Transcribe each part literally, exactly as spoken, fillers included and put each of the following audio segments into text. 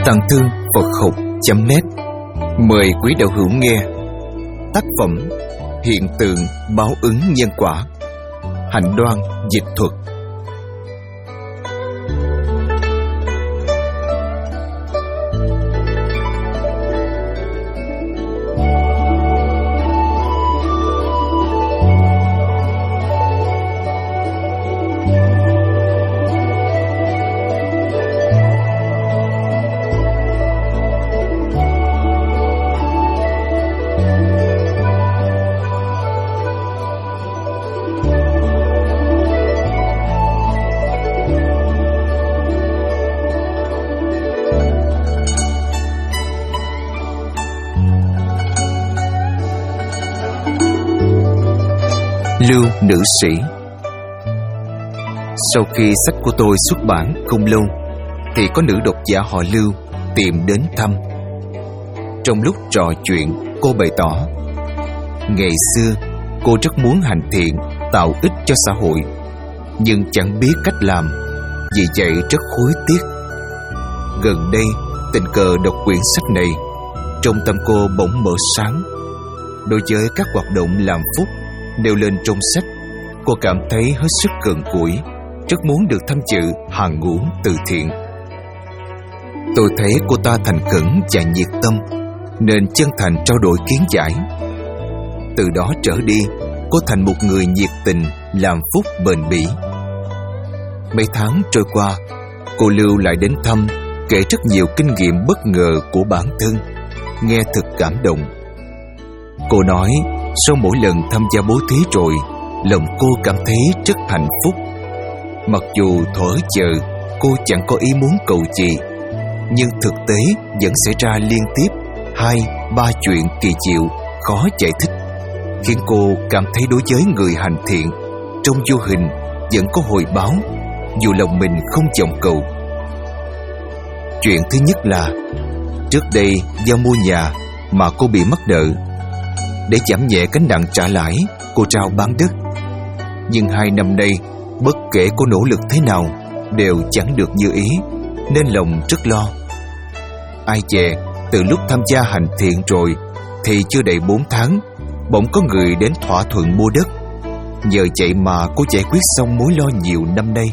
Tàng Thư Phật Học chấm net mời quý đạo hữu nghe tác phẩm Hiện tượng báo ứng nhân quả, Hạnh Đoan dịch thuật. Lưu nữ sĩ. Sau khi sách của tôi xuất bản không lâu thì có nữ độc giả họ Lưu tìm đến thăm. Trong lúc trò chuyện, cô bày tỏ ngày xưa cô rất muốn hành thiện, tạo ích cho xã hội, nhưng chẳng biết cách làm, vì vậy rất hối tiếc. Gần đây tình cờ đọc quyển sách này, trong tâm cô bỗng mở sáng. Đối với các hoạt động làm phúc nêu lên trong sách, cô cảm thấy hết sức gần gũi, rất muốn được tham dự hàng ngũ từ thiện. Tôi thấy cô ta thành khẩn và nhiệt tâm, nên chân thành trao đổi kiến giải. Từ đó trở đi, cô thành một người nhiệt tình, làm phúc bền bỉ. Mấy tháng trôi qua, cô Lưu lại đến thăm, kể rất nhiều kinh nghiệm bất ngờ của bản thân, nghe thật cảm động. Cô nói sau mỗi lần tham gia bố thí rồi, lòng cô cảm thấy rất hạnh phúc. Mặc dù thuở giờ cô chẳng có ý muốn cầu gì, nhưng thực tế vẫn xảy ra liên tiếp hai, ba chuyện kỳ diệu, khó giải thích, khiến cô cảm thấy đối với người hành thiện, trong vô hình vẫn có hồi báo, dù lòng mình không vọng cầu. Chuyện thứ nhất là trước đây do mua nhà mà cô bị mắc nợ. Để giảm nhẹ gánh nặng trả lãi, cô rao bán đất. Nhưng hai năm nay, bất kể cô nỗ lực thế nào, đều chẳng được như ý, nên lòng rất lo. Ai dè, từ lúc tham gia hành thiện rồi, thì chưa đầy bốn tháng, bỗng có người đến thỏa thuận mua đất. Nhờ vậy mà cô giải quyết xong mối lo nhiều năm nay.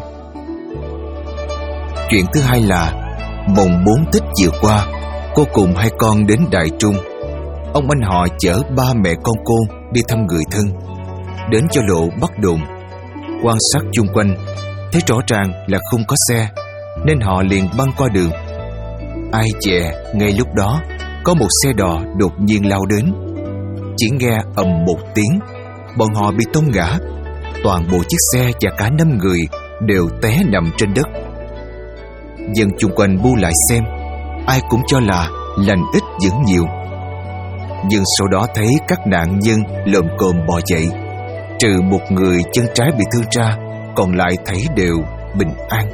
Chuyện thứ hai là mồng bốn Tết vừa qua, cô cùng hai con đến Đại Trung. Ông anh họ chở ba mẹ con cô đi thăm người thân. Đến cho lộ Bắc Đồn, quan sát chung quanh, thấy rõ ràng là không có xe, nên họ liền băng qua đường. Ai dè, ngay lúc đó có một xe đò đột nhiên lao đến. Chỉ nghe ầm một tiếng, bọn họ bị tông ngã. Toàn bộ chiếc xe và cả năm người đều té nằm trên đất. Dân chung quanh bu lại xem, ai cũng cho là lành ít dữ nhiều. Nhưng sau đó thấy các nạn nhân lồm cồm bò dậy, trừ một người chân trái bị thương ra, còn lại thấy đều bình an.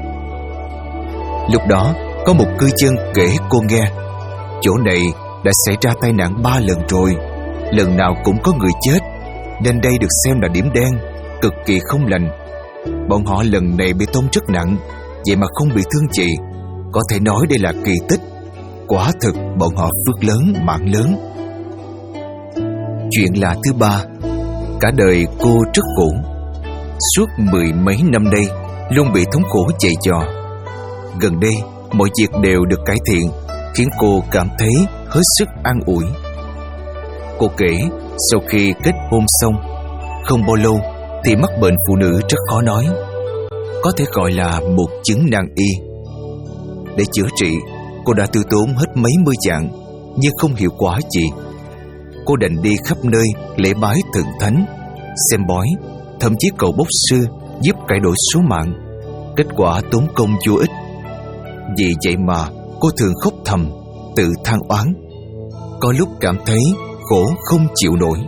Lúc đó có một cư dân kể cô nghe, chỗ này đã xảy ra tai nạn ba lần rồi, lần nào cũng có người chết, nên đây được xem là điểm đen, cực kỳ không lành. Bọn họ lần này bị tông rất nặng, vậy mà không bị thương gì, có thể nói đây là kỳ tích. Quả thực bọn họ phước lớn, mạng lớn. Chuyện là thứ ba, cả đời cô rất khổ. Suốt mười mấy năm nay luôn bị thống khổ dày dò. Gần đây mọi việc đều được cải thiện, khiến cô cảm thấy hết sức an ủi. Cô kể sau khi kết hôn xong, không bao lâu thì mắc bệnh phụ nữ rất khó nói, có thể gọi là một chứng nan y. Để chữa trị, cô đã tiêu tốn hết mấy mươi vạn, nhưng không hiệu quả gì. Cô đành đi khắp nơi lễ bái thần thánh, xem bói, thậm chí cầu bốc sư giúp cải đổi số mạng. Kết quả tốn công vô ích. Vì vậy mà cô thường khóc thầm, tự than oán, có lúc cảm thấy khổ không chịu nổi.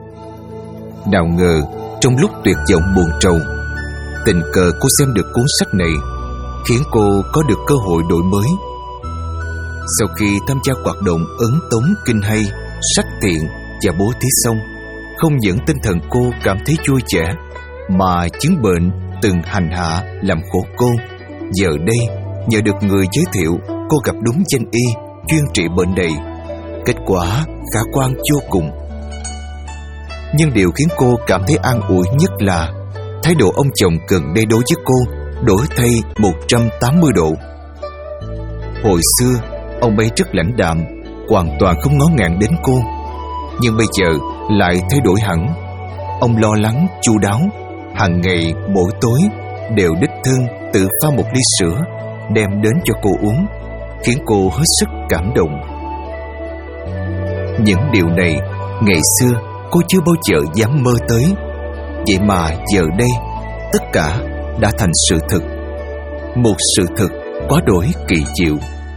Nào ngờ trong lúc tuyệt vọng buồn trầu, tình cờ cô xem được cuốn sách này, khiến cô có được cơ hội đổi mới. Sau khi tham gia hoạt động ấn tống kinh hay, sách thiện và bố thí xong, không những tinh thần cô cảm thấy vui vẻ, mà chứng bệnh từng hành hạ làm khổ cô, giờ đây nhờ được người giới thiệu, cô gặp đúng danh y chuyên trị bệnh này. Kết quả khả quan vô cùng. Nhưng điều khiến cô cảm thấy an ủi nhất là thái độ ông chồng gần đây đối với cô đổi thay một trăm tám mươi độ. Hồi xưa, ông ấy rất lãnh đạm, hoàn toàn không ngó ngàng đến cô. Nhưng bây giờ lại thay đổi hẳn. Ông lo lắng, chu đáo, hàng ngày mỗi tối đều đích thân tự pha một ly sữa đem đến cho cô uống, khiến cô hết sức cảm động. Những điều này ngày xưa cô chưa bao giờ dám mơ tới. Vậy mà giờ đây tất cả đã thành sự thực. Một sự thực quá đổi kỳ diệu.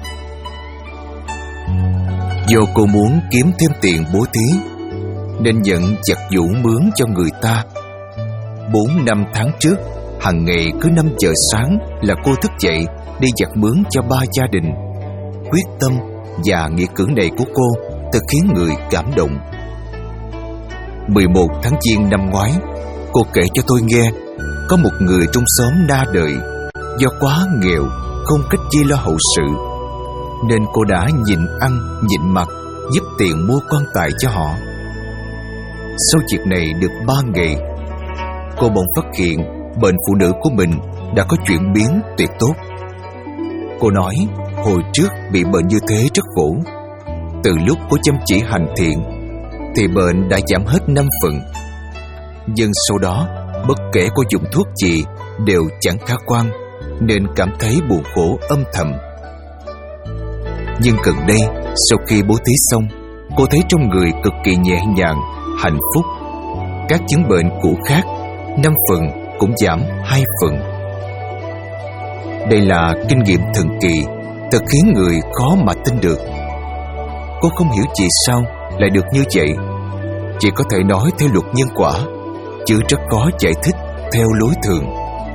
Do cô muốn kiếm thêm tiền bố thí nên nhận giặt giũ mướn cho người ta. Bốn năm tháng trước, hàng ngày cứ năm giờ sáng là cô thức dậy đi giặt mướn cho ba gia đình. Quyết tâm và nghĩa cử này của cô thật khiến người cảm động. mười một tháng Giêng năm ngoái, cô kể cho tôi nghe có một người trong xóm na đời do quá nghèo, không cách chi lo hậu sự, nên cô đã nhịn ăn nhịn mặc giúp tiền mua quan tài cho họ. Sau việc này được ba ngày, cô bỗng phát hiện bệnh phụ nữ của mình đã có chuyển biến tuyệt tốt. Cô nói hồi trước bị bệnh như thế rất khổ. Từ lúc cô chăm chỉ hành thiện thì bệnh đã giảm hết năm phần. Nhưng sau đó bất kể cô dùng thuốc gì đều chẳng khả quan, nên cảm thấy buồn khổ âm thầm. Nhưng gần đây, sau khi bố thí xong, cô thấy trong người cực kỳ nhẹ nhàng, hạnh phúc. Các chứng bệnh cũ khác năm phần cũng giảm hai phần. Đây là kinh nghiệm thần kỳ, thật khiến người khó mà tin được. Cô không hiểu vì sao lại được như vậy. Chỉ có thể nói theo luật nhân quả, chứ rất khó giải thích theo lối thường.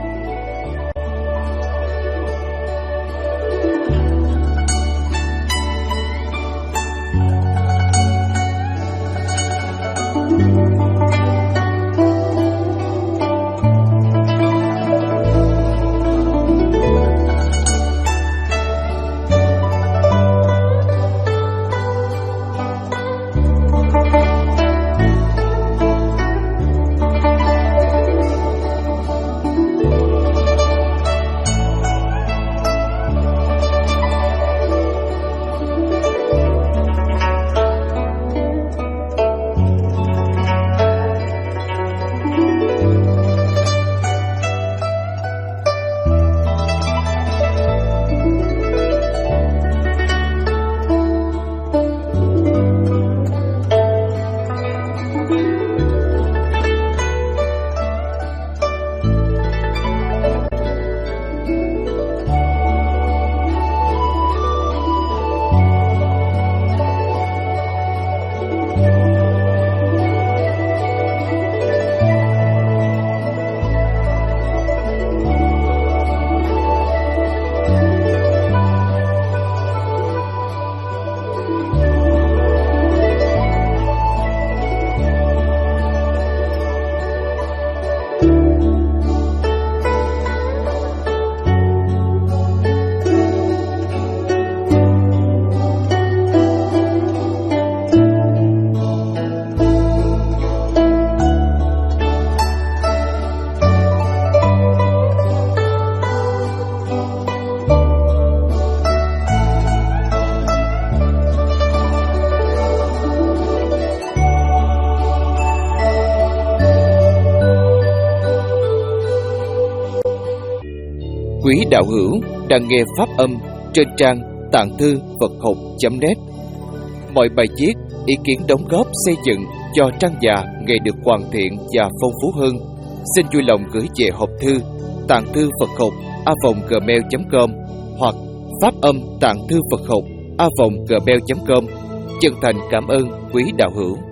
Quý đạo hữu đang nghe pháp âm trên trang tạng thư Phật học chấm net. Mọi bài viết, ý kiến đóng góp xây dựng cho trang già ngày được hoàn thiện và phong phú hơn, xin vui lòng gửi về hộp thư tạng thư Phật học a vòng gmail chấm com hoặc pháp âm tạng thư Phật học a vòng gmail chấm com. Chân thành cảm ơn quý đạo hữu.